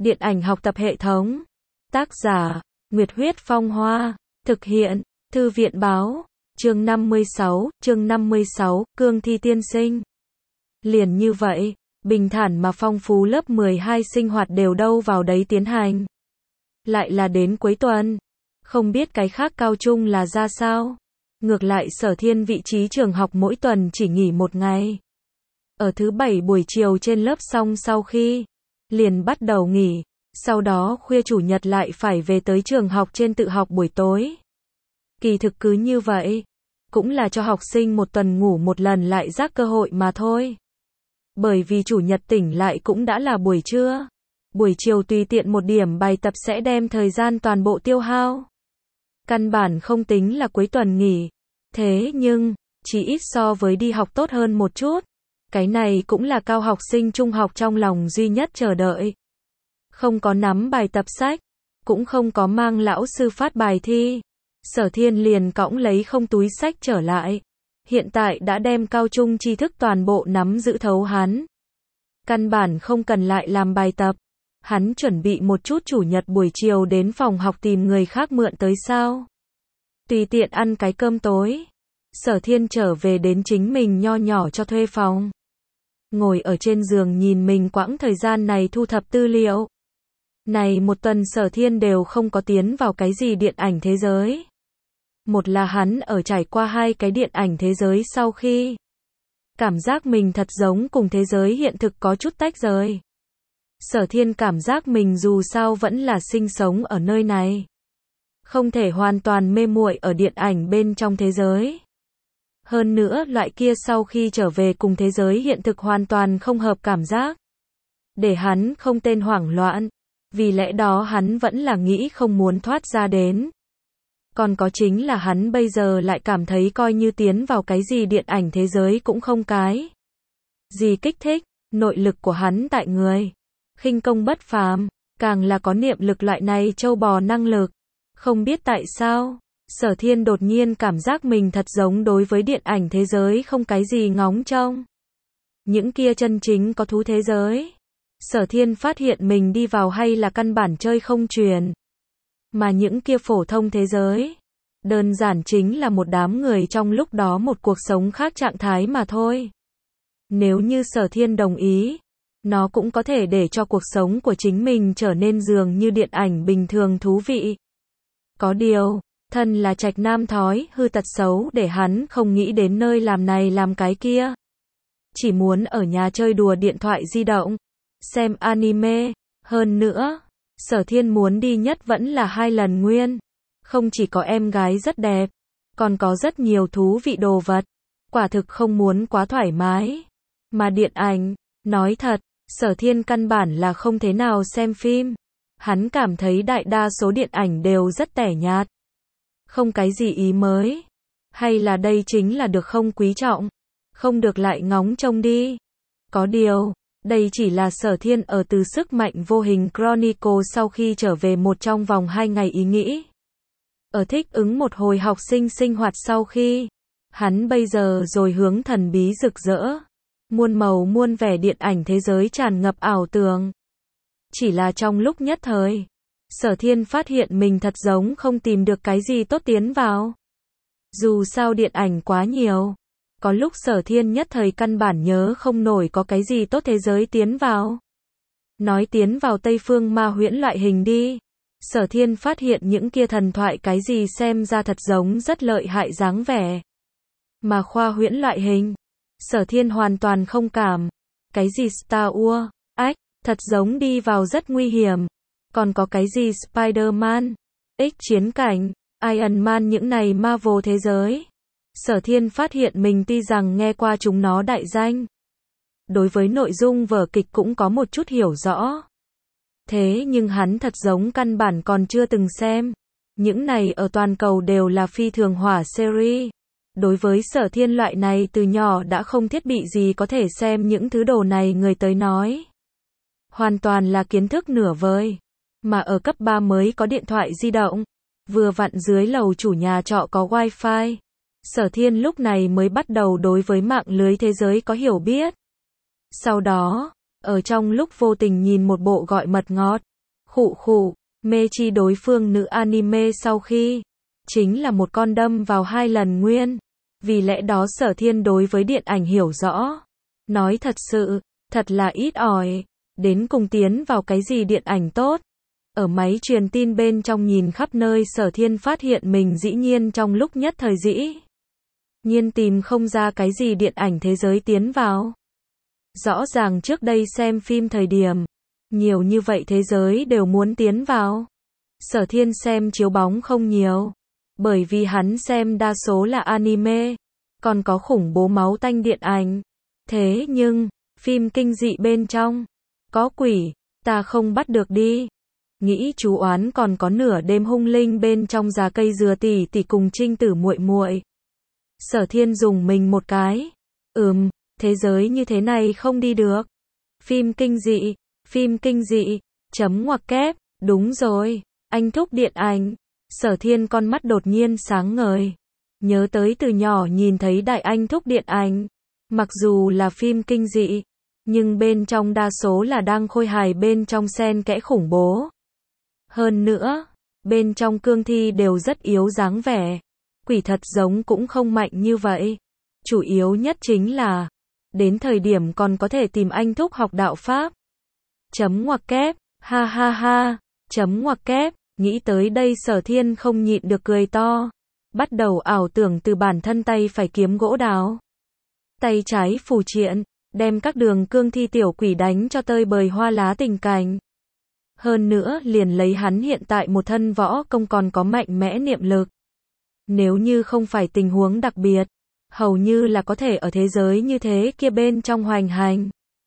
Điện ảnh học tập hệ thống. Tác giả, Nguyệt Huyết Phong Hoa. Thực hiện, Thư viện Báo. Chương 56, Cương thi tiên sinh. Liền như vậy, bình thản mà phong phú lớp 12 sinh hoạt đều đâu vào đấy tiến hành. Lại là đến cuối tuần. Không biết cái khác cao trung là ra sao. Ngược lại Sở Thiên vị trí trường học mỗi tuần chỉ nghỉ một ngày. Ở thứ bảy buổi chiều trên lớp xong sau khi liền bắt đầu nghỉ, sau đó khuya chủ nhật lại phải về tới trường học trên tự học buổi tối. Kỳ thực cứ như vậy, cũng là cho học sinh một tuần ngủ một lần lại rác cơ hội mà thôi. Bởi vì chủ nhật tỉnh lại cũng đã là buổi trưa. Buổi chiều tùy tiện một điểm bài tập sẽ đem thời gian toàn bộ tiêu hao. Căn bản không tính là cuối tuần nghỉ. Thế nhưng, chỉ ít so với đi học tốt hơn một chút. Cái này cũng là cao học sinh trung học trong lòng duy nhất chờ đợi. Không có nắm bài tập sách, cũng không có mang lão sư phát bài thi. Sở Thiên liền cõng lấy không túi sách trở lại. Hiện tại đã đem cao trung tri thức toàn bộ nắm giữ thấu hắn. Căn bản không cần lại làm bài tập. Hắn chuẩn bị một chút chủ nhật buổi chiều đến phòng học tìm người khác mượn tới sao. Tùy tiện ăn cái cơm tối. Sở Thiên trở về đến chính mình nho nhỏ cho thuê phòng. Ngồi ở trên giường nhìn mình quãng thời gian này thu thập tư liệu. Này một tuần Sở Thiên đều không có tiến vào cái gì điện ảnh thế giới. Một là hắn ở trải qua hai cái điện ảnh thế giới sau khi cảm giác mình thật giống cùng thế giới hiện thực có chút tách rời. Sở Thiên cảm giác mình dù sao vẫn là sinh sống ở nơi này. Không thể hoàn toàn mê muội ở điện ảnh bên trong thế giới. Hơn nữa loại kia sau khi trở về cùng thế giới hiện thực hoàn toàn không hợp cảm giác. Để hắn không tên hoảng loạn. Vì lẽ đó hắn vẫn là nghĩ không muốn thoát ra đến. Còn có chính là hắn bây giờ lại cảm thấy coi như tiến vào cái gì điện ảnh thế giới cũng không cái gì kích thích, nội lực của hắn tại người. Khinh công bất phàm, càng là có niệm lực loại này trâu bò năng lực. Không biết tại sao, Sở Thiên đột nhiên cảm giác mình thật giống đối với điện ảnh thế giới không cái gì ngóng trông. Những kia chân chính có thú thế giới. Sở Thiên phát hiện mình đi vào hay là căn bản chơi không truyền. Mà những kia phổ thông thế giới, đơn giản chính là một đám người trong lúc đó một cuộc sống khác trạng thái mà thôi. Nếu như Sở Thiên đồng ý, nó cũng có thể để cho cuộc sống của chính mình trở nên dường như điện ảnh bình thường thú vị. Có điều, thân là trạch nam thói hư tật xấu để hắn không nghĩ đến nơi làm này làm cái kia. Chỉ muốn ở nhà chơi đùa điện thoại di động, xem anime, hơn nữa. Sở Thiên muốn đi nhất vẫn là 2 lần nguyên. Không chỉ có em gái rất đẹp, còn có rất nhiều thú vị đồ vật. Quả thực không muốn quá thoải mái. Mà điện ảnh, nói thật, Sở Thiên căn bản là không thế nào xem phim. Hắn cảm thấy đại đa số điện ảnh đều rất tẻ nhạt. Không cái gì ý mới. Hay là đây chính là được không quý trọng. Không được lại ngóng trông đi. Có điều, đây chỉ là Sở Thiên ở từ sức mạnh vô hình Chronicle sau khi trở về một trong vòng 2 ngày ý nghĩ. Ở thích ứng một hồi học sinh sinh hoạt sau khi, hắn bây giờ rồi hướng thần bí rực rỡ. Muôn màu muôn vẻ điện ảnh thế giới tràn ngập ảo tưởng. Chỉ là trong lúc nhất thời, Sở Thiên phát hiện mình thật giống không tìm được cái gì tốt tiến vào. Dù sao điện ảnh quá nhiều. Có lúc Sở Thiên nhất thời căn bản nhớ không nổi có cái gì tốt thế giới tiến vào. Nói tiến vào Tây Phương ma huyễn loại hình đi. Sở Thiên phát hiện những kia thần thoại cái gì xem ra thật giống rất lợi hại dáng vẻ. Mà khoa huyễn loại hình, Sở Thiên hoàn toàn không cảm. Cái gì Star Wars, ách, thật giống đi vào rất nguy hiểm. Còn có cái gì Spider-Man, X chiến cảnh, Iron Man những này Marvel thế giới. Sở Thiên phát hiện mình tuy rằng nghe qua chúng nó đại danh. Đối với nội dung vở kịch cũng có một chút hiểu rõ. Thế nhưng hắn thật giống căn bản còn chưa từng xem. Những này ở toàn cầu đều là phi thường hỏa series. Đối với Sở Thiên loại này từ nhỏ đã không thiết bị gì có thể xem những thứ đồ này người tới nói. Hoàn toàn là kiến thức nửa vời. Mà ở cấp 3 mới có điện thoại di động. Vừa vặn dưới lầu chủ nhà trọ có wifi. Sở Thiên lúc này mới bắt đầu đối với mạng lưới thế giới có hiểu biết. Sau đó, ở trong lúc vô tình nhìn một bộ gọi mật ngọt, Khụ khụ, mê chi đối phương nữ anime sau khi chính là một con đâm vào 2 lần nguyên. Vì lẽ đó Sở Thiên đối với điện ảnh hiểu rõ. Nói thật sự, thật là ít ỏi. Đến cùng tiến vào cái gì điện ảnh tốt. Ở máy truyền tin bên trong nhìn khắp nơi Sở Thiên phát hiện mình dĩ nhiên trong lúc nhất thời dĩ nhiên tìm không ra cái gì điện ảnh thế giới tiến vào. Rõ ràng trước đây xem phim thời điểm, nhiều như vậy thế giới đều muốn tiến vào. Sở Thiên xem chiếu bóng không nhiều, bởi vì hắn xem đa số là anime, còn có khủng bố máu tanh điện ảnh. Thế nhưng, phim kinh dị bên trong, có quỷ, ta không bắt được đi. Nghĩ chú oán còn có nửa đêm hung linh bên trong già cây dừa tỷ tỷ cùng trinh tử muội muội. Sở Thiên dùng mình một cái. Thế giới như thế này không đi được. Phim kinh dị, chấm ngoặc kép, đúng rồi, anh thúc điện ảnh. Sở Thiên con mắt đột nhiên sáng ngời. Nhớ tới từ nhỏ nhìn thấy đại anh thúc điện ảnh. Mặc dù là phim kinh dị, nhưng bên trong đa số là đang khôi hài bên trong xen kẽ khủng bố. Hơn nữa, bên trong cương thi đều rất yếu dáng vẻ. Quỷ thật giống cũng không mạnh như vậy. Chủ yếu nhất chính là, đến thời điểm còn có thể tìm anh thúc học đạo Pháp. Chấm ngoặc kép, ha ha ha, chấm ngoặc kép, nghĩ tới đây Sở Thiên không nhịn được cười to. Bắt đầu ảo tưởng từ bản thân tay phải kiếm gỗ đào. Tay trái phù triện, đem các đường cương thi tiểu quỷ đánh cho tơi bời hoa lá tình cảnh. Hơn nữa liền lấy hắn hiện tại một thân võ công còn có mạnh mẽ niệm lực. Nếu như không phải tình huống đặc biệt, hầu như là có thể ở thế giới như thế kia bên trong hoành hành.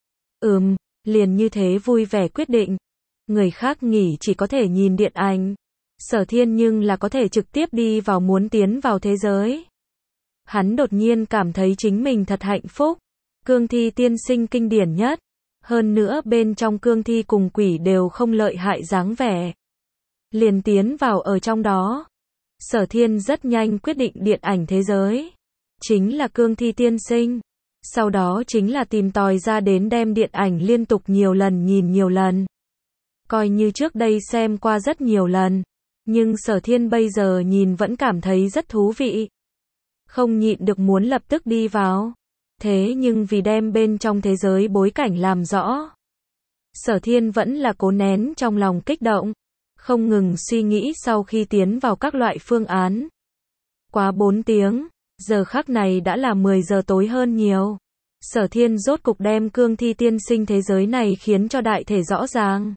Liền như thế vui vẻ quyết định. Người khác nghỉ chỉ có thể nhìn điện ảnh. Sở Thiên nhưng là có thể trực tiếp đi vào muốn tiến vào thế giới. Hắn đột nhiên cảm thấy chính mình thật hạnh phúc. Cương thi tiên sinh kinh điển nhất. Hơn nữa bên trong cương thi cùng quỷ đều không lợi hại dáng vẻ. Liền tiến vào ở trong đó. Sở Thiên rất nhanh quyết định điện ảnh thế giới. Chính là cương thi tiên sinh. Sau đó chính là tìm tòi ra đến đem điện ảnh liên tục nhiều lần nhìn nhiều lần. Coi như trước đây xem qua rất nhiều lần. Nhưng Sở Thiên bây giờ nhìn vẫn cảm thấy rất thú vị. Không nhịn được muốn lập tức đi vào. Thế nhưng vì đem bên trong thế giới bối cảnh làm rõ. Sở Thiên vẫn là cố nén trong lòng kích động. Không ngừng suy nghĩ sau khi tiến vào các loại phương án. Quá 4 tiếng, giờ khắc này đã là 10 giờ tối hơn nhiều. Sở Thiên rốt cục đem cương thi tiên sinh thế giới này khiến cho đại thể rõ ràng.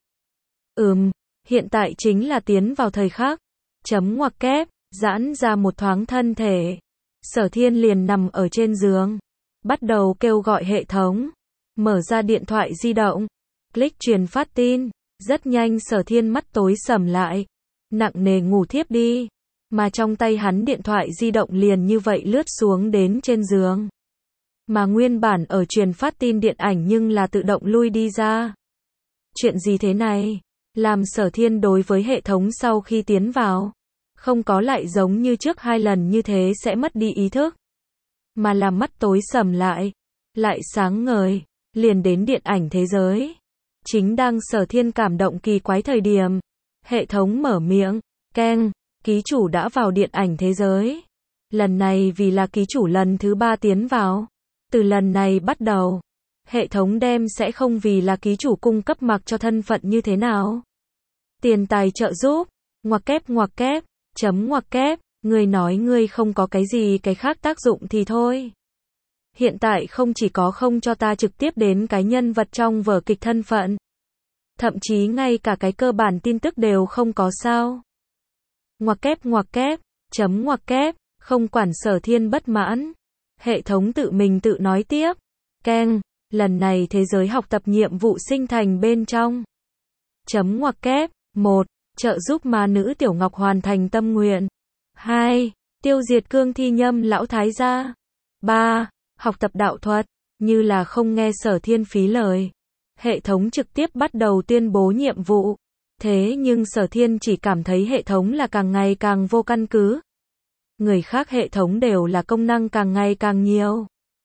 Hiện tại chính là tiến vào thời khắc. Chấm ngoặc kép, giãn ra một thoáng thân thể. Sở Thiên liền nằm ở trên giường. Bắt đầu kêu gọi hệ thống. Mở ra điện thoại di động. Click truyền phát tin. Rất nhanh Sở Thiên mắt tối sầm lại. Nặng nề ngủ thiếp đi. Mà trong tay hắn điện thoại di động liền như vậy lướt xuống đến trên giường. Mà nguyên bản ở truyền phát tin điện ảnh nhưng là tự động lui đi ra. Chuyện gì thế này? Làm Sở Thiên đối với hệ thống sau khi tiến vào. Không có lại giống như trước 2 lần như thế sẽ mất đi ý thức. Mà làm mắt tối sầm lại. Lại sáng ngời. Liền đến điện ảnh thế giới. Chính đang Sở Thiên cảm động kỳ quái thời điểm. Hệ thống mở miệng. Keng. Ký chủ đã vào điện ảnh thế giới. Lần này vì là ký chủ lần thứ 3 tiến vào. Từ lần này bắt đầu. Hệ thống đem sẽ không vì là ký chủ cung cấp mặc cho thân phận như thế nào. Tiền tài trợ giúp. Ngoặc kép. Chấm ngoặc kép. Ngươi nói ngươi không có cái gì cái khác tác dụng thì thôi. Hiện tại không chỉ có không cho ta trực tiếp đến cái nhân vật trong vở kịch thân phận. Thậm chí ngay cả cái cơ bản tin tức đều không có sao. Ngoặc kép. Chấm ngoặc kép. Không quản Sở Thiên bất mãn. Hệ thống tự mình tự nói tiếp. Keng. Lần này thế giới học tập nhiệm vụ sinh thành bên trong. Chấm ngoặc kép. 1. Trợ giúp ma nữ Tiểu Ngọc hoàn thành tâm nguyện. 2. Tiêu diệt cương thi nhâm lão thái gia. 3. Học tập đạo thuật. Như là không nghe Sở Thiên phí lời. Hệ thống trực tiếp bắt đầu tuyên bố nhiệm vụ. Thế nhưng Sở Thiên chỉ cảm thấy hệ thống là càng ngày càng vô căn cứ. Người khác hệ thống đều là công năng càng ngày càng nhiều.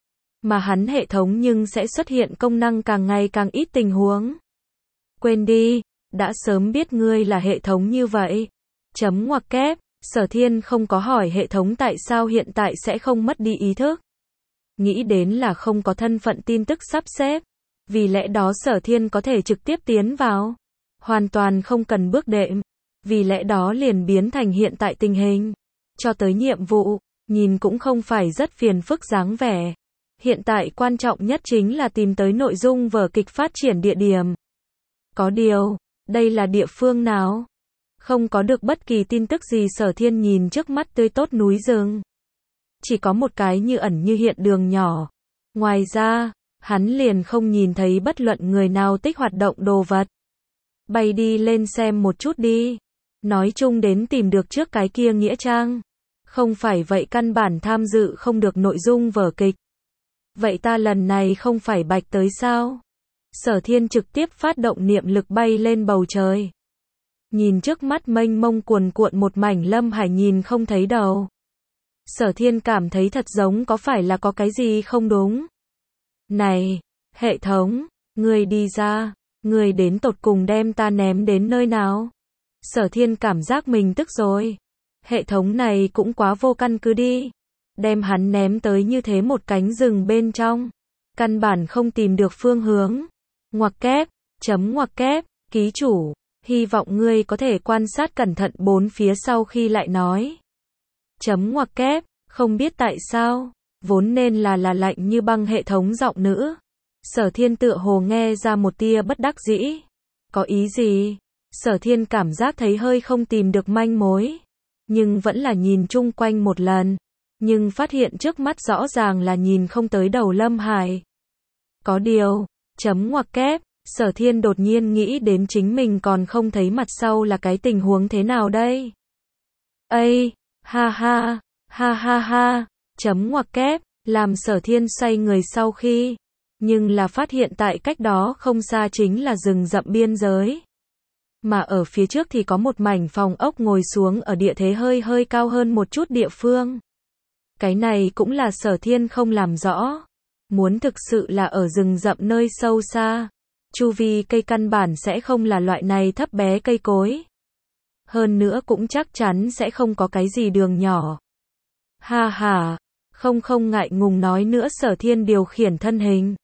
Mà hắn hệ thống nhưng sẽ xuất hiện công năng càng ngày càng ít tình huống. Quên đi, đã sớm biết ngươi là hệ thống như vậy. Chấm ngoặc kép, Sở Thiên không có hỏi hệ thống tại sao hiện tại sẽ không mất đi ý thức. Nghĩ đến là không có thân phận tin tức sắp xếp. Vì lẽ đó Sở Thiên có thể trực tiếp tiến vào. Hoàn toàn không cần bước đệm. Vì lẽ đó liền biến thành hiện tại tình hình. Cho tới nhiệm vụ, nhìn cũng không phải rất phiền phức dáng vẻ. Hiện tại quan trọng nhất chính là tìm tới nội dung vở kịch phát triển địa điểm. Có điều, đây là địa phương nào? Không có được bất kỳ tin tức gì. Sở Thiên nhìn trước mắt tươi tốt núi rừng. Chỉ có một cái như ẩn như hiện đường nhỏ. Ngoài ra, hắn liền không nhìn thấy bất luận người nào tích hoạt động đồ vật. Bay đi lên xem một chút đi. Nói chung đến tìm được trước cái kia nghĩa trang. Không phải vậy căn bản tham dự không được nội dung vở kịch. Vậy ta lần này không phải bạch tới sao? Sở Thiên trực tiếp phát động niệm lực bay lên bầu trời. Nhìn trước mắt mênh mông cuồn cuộn một mảnh lâm hải nhìn không thấy đầu. Sở Thiên cảm thấy thật giống có phải là có cái gì không đúng. Này, hệ thống, ngươi đi ra, ngươi đến tột cùng đem ta ném đến nơi nào? Sở Thiên cảm giác mình tức rồi. Hệ thống này cũng quá vô căn cứ đi. Đem hắn ném tới như thế một cánh rừng bên trong. Căn bản không tìm được phương hướng. Ngoặc kép, chấm ngoặc kép, ký chủ, hy vọng ngươi có thể quan sát cẩn thận bốn phía sau khi lại nói. Chấm ngoặc kép, không biết tại sao, vốn nên là lạnh như băng hệ thống giọng nữ. Sở Thiên tựa hồ nghe ra một tia bất đắc dĩ. Có ý gì? Sở Thiên cảm giác thấy hơi không tìm được manh mối. Nhưng vẫn là nhìn chung quanh một lần. Nhưng phát hiện trước mắt rõ ràng là nhìn không tới đầu lâm hải. Có điều, chấm ngoặc kép, Sở Thiên đột nhiên nghĩ đến chính mình còn không thấy mặt sau là cái tình huống thế nào đây? Ây, ha ha, ha ha ha, chấm ngoặc kép, làm Sở Thiên xoay người sau khi. Nhưng là phát hiện tại cách đó không xa chính là rừng rậm biên giới. Mà ở phía trước thì có một mảnh phòng ốc ngồi xuống ở địa thế hơi cao hơn một chút địa phương. Cái này cũng là Sở Thiên không làm rõ. Muốn thực sự là ở rừng rậm nơi sâu xa. Chu vi cây căn bản sẽ không là loại này thấp bé cây cối. Hơn nữa cũng chắc chắn sẽ không có cái gì đường nhỏ. Ha ha, không ngại ngùng nói nữa. Sở Thiên điều khiển thân hình.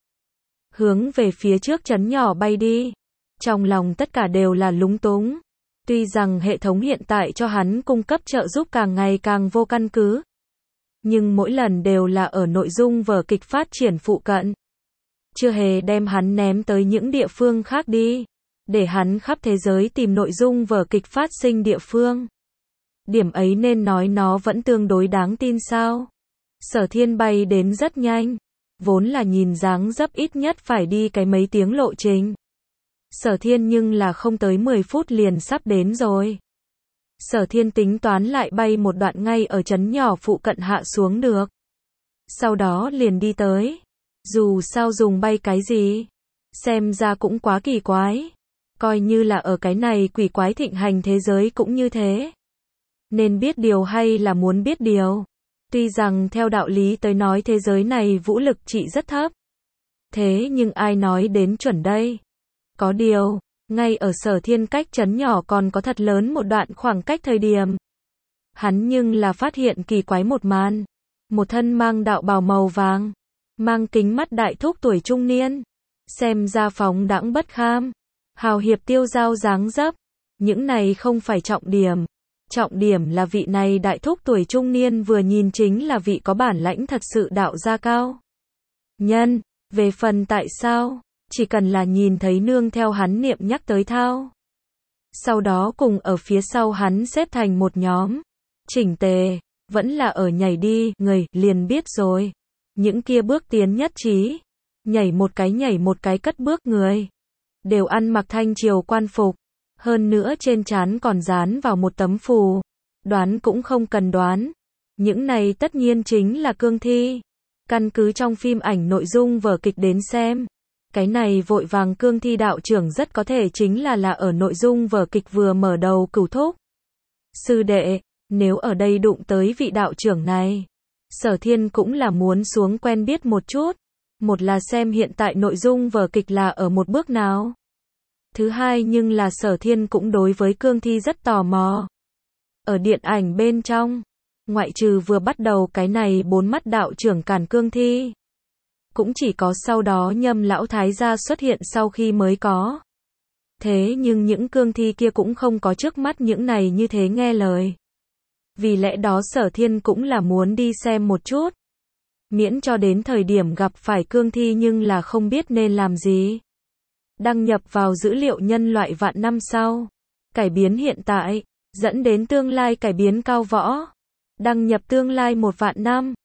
Hướng về phía trước trấn nhỏ bay đi. Trong lòng tất cả đều là lúng túng. Tuy rằng hệ thống hiện tại cho hắn cung cấp trợ giúp càng ngày càng vô căn cứ. Nhưng mỗi lần đều là ở nội dung vở kịch phát triển phụ cận. Chưa hề đem hắn ném tới những địa phương khác đi. Để hắn khắp thế giới tìm nội dung vở kịch phát sinh địa phương. Điểm ấy nên nói nó vẫn tương đối đáng tin sao. Sở Thiên bay đến rất nhanh. Vốn là nhìn dáng dấp ít nhất phải đi cái mấy tiếng lộ trình. Sở Thiên nhưng là không tới 10 phút liền sắp đến rồi. Sở Thiên tính toán lại bay một đoạn ngay ở trấn nhỏ phụ cận hạ xuống được. Sau đó liền đi tới. Dù sao dùng bay cái gì? Xem ra cũng quá kỳ quái. Coi như là ở cái này quỷ quái thịnh hành thế giới cũng như thế. Nên biết điều hay là muốn biết điều? Tuy rằng theo đạo lý tới nói thế giới này vũ lực trị rất thấp. Thế nhưng ai nói đến chuẩn đây? Có điều, ngay ở Sở Thiên cách trấn nhỏ còn có thật lớn một đoạn khoảng cách thời điểm. Hắn nhưng là phát hiện kỳ quái một màn. Một thân mang đạo bào màu vàng. Mang kính mắt đại thúc tuổi trung niên. Xem ra phóng đãng bất kham. Hào hiệp tiêu dao dáng dấp. Những này không phải trọng điểm. Trọng điểm là vị này đại thúc tuổi trung niên vừa nhìn chính là vị có bản lãnh thật sự đạo gia cao. Nhân, về phần tại sao, chỉ cần là nhìn thấy nương theo hắn niệm nhắc tới thao. Sau đó cùng ở phía sau hắn xếp thành một nhóm. Chỉnh tề, vẫn là ở nhảy đi, người, liền biết rồi. Những kia bước tiến nhất trí. Nhảy một cái cất bước người. Đều ăn mặc thanh triều quan phục. Hơn nữa trên trán còn dán vào một tấm phù. Đoán cũng không cần đoán. Những này tất nhiên chính là cương thi. Căn cứ trong phim ảnh nội dung vở kịch đến xem. Cái này vội vàng cương thi đạo trưởng rất có thể chính là ở nội dung vở kịch vừa mở đầu cửu thúc. Sư đệ, nếu ở đây đụng tới vị đạo trưởng này. Sở Thiên cũng là muốn xuống quen biết một chút. Một là xem hiện tại nội dung vở kịch là ở một bước nào. Thứ hai nhưng là Sở Thiên cũng đối với cương thi rất tò mò. Ở điện ảnh bên trong, ngoại trừ vừa bắt đầu cái này 4 mắt đạo trưởng cản cương thi, cũng chỉ có sau đó Nhâm lão thái gia xuất hiện sau khi mới có. Thế nhưng những cương thi kia cũng không có trước mắt những này như thế nghe lời. Vì lẽ đó Sở Thiên cũng là muốn đi xem một chút. Miễn cho đến thời điểm gặp phải cương thi nhưng là không biết nên làm gì. Đăng nhập vào dữ liệu nhân loại vạn năm sau. Cải biến hiện tại, dẫn đến tương lai cải biến cao võ. Đăng nhập tương lai 1 vạn năm.